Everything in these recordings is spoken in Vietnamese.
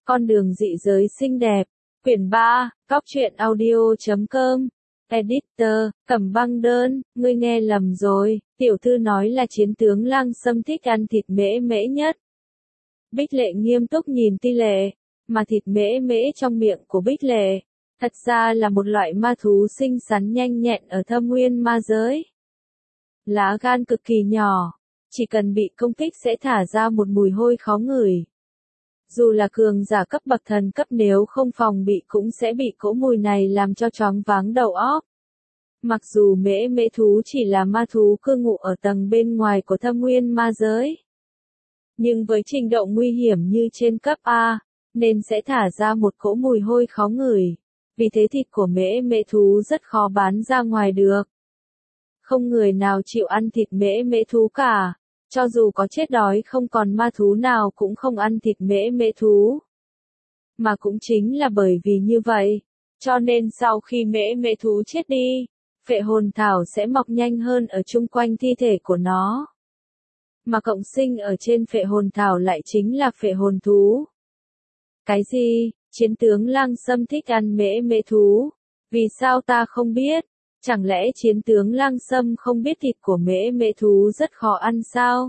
Con đường dị giới xinh đẹp. Quyển 3, Cóc truyện audio.com. Editor, Cẩm Băng Đơn, ngươi nghe lầm rồi, tiểu thư nói là chiến tướng Lang Sâm thích ăn thịt mễ mễ nhất. Bích Lệ nghiêm túc nhìn Ti Lệ, mà thịt mễ mễ trong miệng của Bích Lệ, thật ra là một loại ma thú xinh xắn nhanh nhẹn ở thâm nguyên ma giới. Lá gan cực kỳ nhỏ, chỉ cần bị công kích sẽ thả ra một mùi hôi khó ngửi. Dù là cường giả cấp bậc thần cấp nếu không phòng bị cũng sẽ bị cỗ mùi này làm cho choáng váng đầu óc. Mặc dù mễ mễ thú chỉ là ma thú cư ngụ ở tầng bên ngoài của thâm nguyên ma giới, nhưng với trình độ nguy hiểm như trên cấp A, nên sẽ thả ra một cỗ mùi hôi khó ngửi. Vì thế thịt của mễ mễ thú rất khó bán ra ngoài được. Không người nào chịu ăn thịt mễ mễ thú cả. Cho dù có chết đói không còn ma thú nào cũng không ăn thịt mễ mễ thú. Mà cũng chính là bởi vì như vậy, cho nên sau khi mễ mễ thú chết đi, phệ hồn thảo sẽ mọc nhanh hơn ở chung quanh thi thể của nó. Mà cộng sinh ở trên phệ hồn thảo lại chính là phệ hồn thú. Cái gì? Chiến tướng Lang Sâm thích ăn mễ mễ thú? Vì sao ta không biết? Chẳng lẽ chiến tướng Lang Sâm không biết thịt của mễ mễ thú rất khó ăn sao?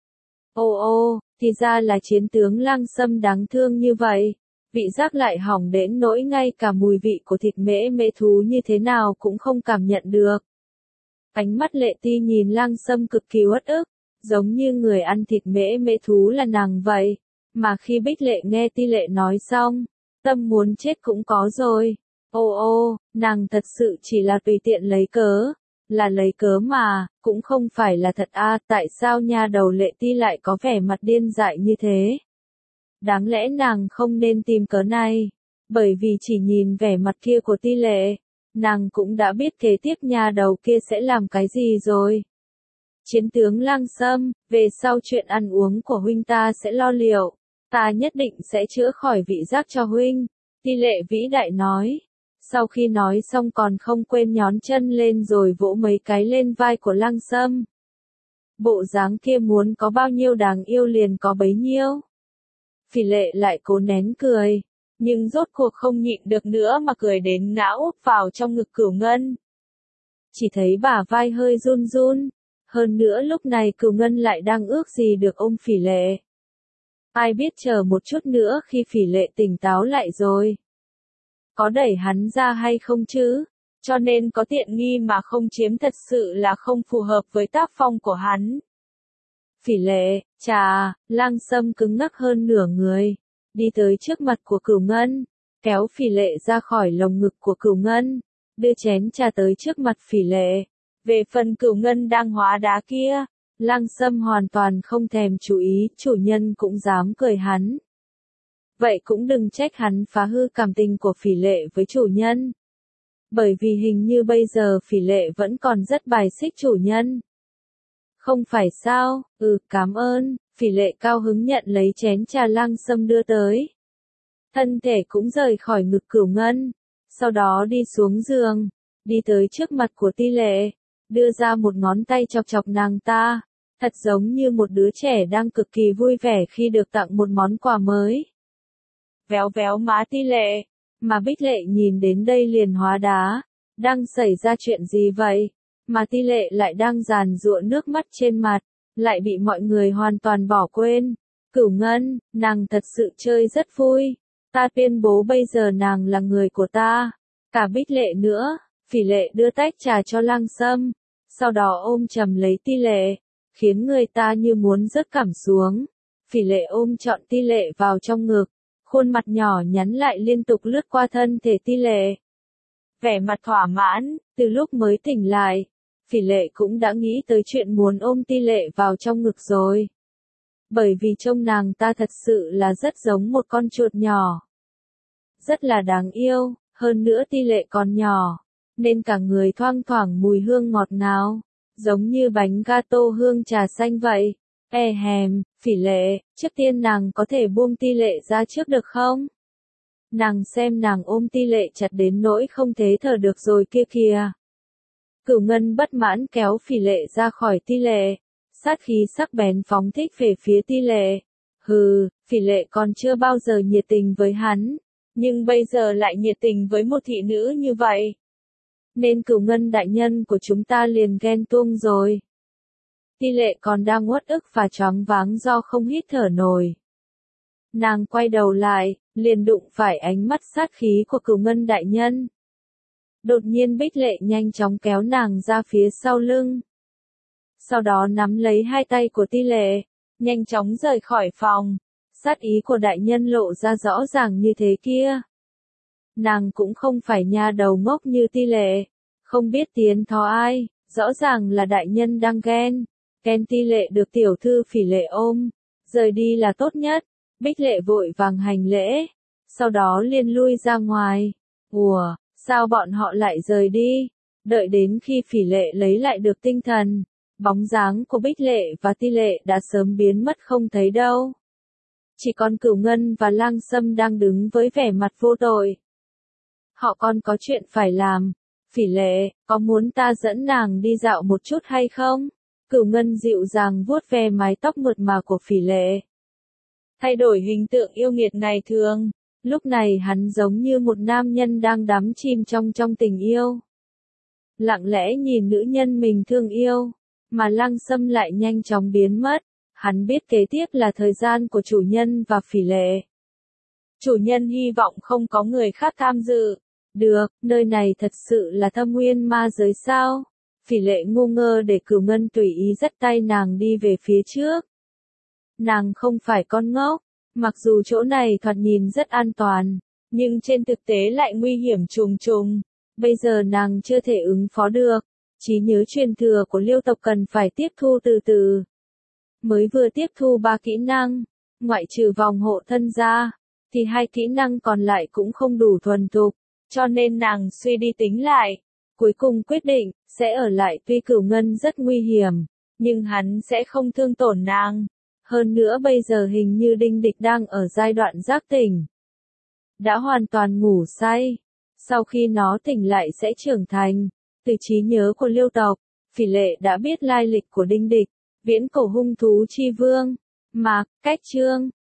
Ô, thì ra là chiến tướng Lang Sâm đáng thương như vậy. Vị giác lại hỏng đến nỗi ngay cả mùi vị của thịt mễ mễ thú như thế nào cũng không cảm nhận được. Ánh mắt Lệ Ti nhìn Lang Sâm cực kỳ uất ức, giống như người ăn thịt mễ mễ thú là nàng vậy. Mà khi Bích Lệ nghe Ti Lệ nói xong, tâm muốn chết cũng có rồi. Ô, nàng thật sự chỉ là tùy tiện lấy cớ, là lấy cớ mà, cũng không phải là thật à, tại sao nha đầu Lệ Ti lại có vẻ mặt điên dại như thế? Đáng lẽ nàng không nên tìm cớ này, bởi vì chỉ nhìn vẻ mặt kia của Ti Lệ, nàng cũng đã biết kế tiếp nha đầu kia sẽ làm cái gì rồi. Chiến tướng Lang Sâm, về sau chuyện ăn uống của huynh ta sẽ lo liệu, ta nhất định sẽ chữa khỏi vị giác cho huynh, Ti Lệ vĩ đại nói. Sau khi nói xong còn không quên nhón chân lên rồi vỗ mấy cái lên vai của Lang Sâm. Bộ dáng kia muốn có bao nhiêu đáng yêu liền có bấy nhiêu. Phỉ Lệ lại cố nén cười, nhưng rốt cuộc không nhịn được nữa mà cười đến ngã úp vào trong ngực Cửu Ngân. Chỉ thấy bả vai hơi run run, hơn nữa lúc này Cửu Ngân lại đang ước gì được ôm Phỉ Lệ. Ai biết chờ một chút nữa khi Phỉ Lệ tỉnh táo lại rồi, có đẩy hắn ra hay không chứ? Cho nên có tiện nghi mà không chiếm thật sự là không phù hợp với tác phong của hắn. Phỉ Lệ, Lang Sâm cứng ngắc hơn nửa người, đi tới trước mặt của Cửu Ngân, kéo Phỉ Lệ ra khỏi lồng ngực của Cửu Ngân, đưa chén trà tới trước mặt Phỉ Lệ. Về phần Cửu Ngân đang hóa đá kia, Lang Sâm hoàn toàn không thèm chú ý, chủ nhân cũng dám cười hắn. Vậy cũng đừng trách hắn phá hư cảm tình của Phỉ Lệ với chủ nhân. Bởi vì hình như bây giờ Phỉ Lệ vẫn còn rất bài xích chủ nhân. Không phải sao? Cảm ơn. Phỉ Lệ cao hứng nhận lấy chén trà Lang Sâm đưa tới. Thân thể cũng rời khỏi ngực Cửu Ngân. Sau đó đi xuống giường, đi tới trước mặt của Ti Lệ, đưa ra một ngón tay chọc chọc nàng ta. Thật giống như một đứa trẻ đang cực kỳ vui vẻ khi được tặng một món quà mới. Véo véo má Ti Lệ, mà Bích Lệ nhìn đến đây liền hóa đá. Đang xảy ra chuyện gì vậy? Mà Ti Lệ lại đang giàn giụa nước mắt trên mặt, lại bị mọi người hoàn toàn bỏ quên. Cửu Ngân, nàng thật sự chơi rất vui. Ta tuyên bố bây giờ nàng là người của ta. Cả Bích Lệ nữa. Phỉ Lệ đưa tách trà cho Lang Sâm, sau đó ôm chầm lấy Ti Lệ, khiến người ta như muốn rớt cảm xuống. Phỉ Lệ ôm trọn Ti Lệ vào trong ngực, khuôn mặt nhỏ nhắn lại liên tục lướt qua thân thể Ti Lệ. Vẻ mặt thỏa mãn, từ lúc mới tỉnh lại, Phỉ Lệ cũng đã nghĩ tới chuyện muốn ôm Ti Lệ vào trong ngực rồi. Bởi vì trông nàng ta thật sự là rất giống một con chuột nhỏ. Rất là đáng yêu, hơn nữa Ti Lệ còn nhỏ, nên cả người thoang thoảng mùi hương ngọt ngào, giống như bánh gato hương trà xanh vậy. Phỉ Lệ, trước tiên nàng có thể buông Ti Lệ ra trước được không? Nàng xem nàng ôm Ti Lệ chặt đến nỗi không thể thở được rồi kia kìa. Cửu Ngân bất mãn kéo Phỉ Lệ ra khỏi Ti Lệ, sát khí sắc bén phóng thích về phía Ti Lệ. Hừ, Phỉ Lệ còn chưa bao giờ nhiệt tình với hắn, nhưng bây giờ lại nhiệt tình với một thị nữ như vậy. Nên Cửu Ngân đại nhân của chúng ta liền ghen tuông rồi. Ti Lệ còn đang uất ức và choáng váng do không hít thở nổi. Nàng quay đầu lại, liền đụng phải ánh mắt sát khí của Cửu Ngân đại nhân. Đột nhiên Bích Lệ nhanh chóng kéo nàng ra phía sau lưng. Sau đó nắm lấy hai tay của Ti Lệ, nhanh chóng rời khỏi phòng. Sát ý của đại nhân lộ ra rõ ràng như thế kia. Nàng cũng không phải nha đầu ngốc như Ti Lệ, không biết tiến thó ai, rõ ràng là đại nhân đang ghen. Ghen Ti Lệ được tiểu thư Phỉ Lệ ôm, rời đi là tốt nhất. Bích Lệ vội vàng hành lễ, sau đó liền lui ra ngoài. Ủa, sao bọn họ lại rời đi? Đợi đến khi Phỉ Lệ lấy lại được tinh thần, bóng dáng của Bích Lệ và Ti Lệ đã sớm biến mất không thấy đâu. Chỉ còn Cửu Ngân và Lang Sâm đang đứng với vẻ mặt vô tội. Họ còn có chuyện phải làm. Phỉ Lệ, có muốn ta dẫn nàng đi dạo một chút hay không? Cửu Ngân dịu dàng vuốt ve mái tóc mượt mà của Phỉ Lệ. Thay đổi hình tượng yêu nghiệt ngày thường, lúc này hắn giống như một nam nhân đang đắm chìm trong tình yêu. Lặng lẽ nhìn nữ nhân mình thương yêu, mà Lang Sâm lại nhanh chóng biến mất. Hắn biết kế tiếp là thời gian của chủ nhân và Phỉ Lệ. Chủ nhân hy vọng không có người khác tham dự. Được, nơi này thật sự là Thâm Nguyên ma giới sao? Phỉ Lệ ngu ngơ để Cửu Ngân tùy ý dắt tay nàng đi về phía trước. Nàng không phải con ngốc, mặc dù chỗ này thoạt nhìn rất an toàn, nhưng trên thực tế lại nguy hiểm trùng trùng. Bây giờ nàng chưa thể ứng phó được, trí nhớ truyền thừa của Liêu tộc cần phải tiếp thu từ từ. Mới vừa tiếp thu 3 kỹ năng, ngoại trừ vòng hộ thân ra, thì 2 kỹ năng còn lại cũng không đủ thuần thục, cho nên nàng suy đi tính lại, cuối cùng quyết định sẽ ở lại. Tuy Cửu Ngân rất nguy hiểm, nhưng hắn sẽ không thương tổn nàng. Hơn nữa bây giờ hình như Đinh Địch đang ở giai đoạn giác tỉnh, đã hoàn toàn ngủ say. Sau khi nó tỉnh lại sẽ trưởng thành. Từ trí nhớ của Liêu tộc, Phỉ Lệ đã biết lai lịch của Đinh Địch, viễn cổ hung thú chi vương. Mạc, Cách Chương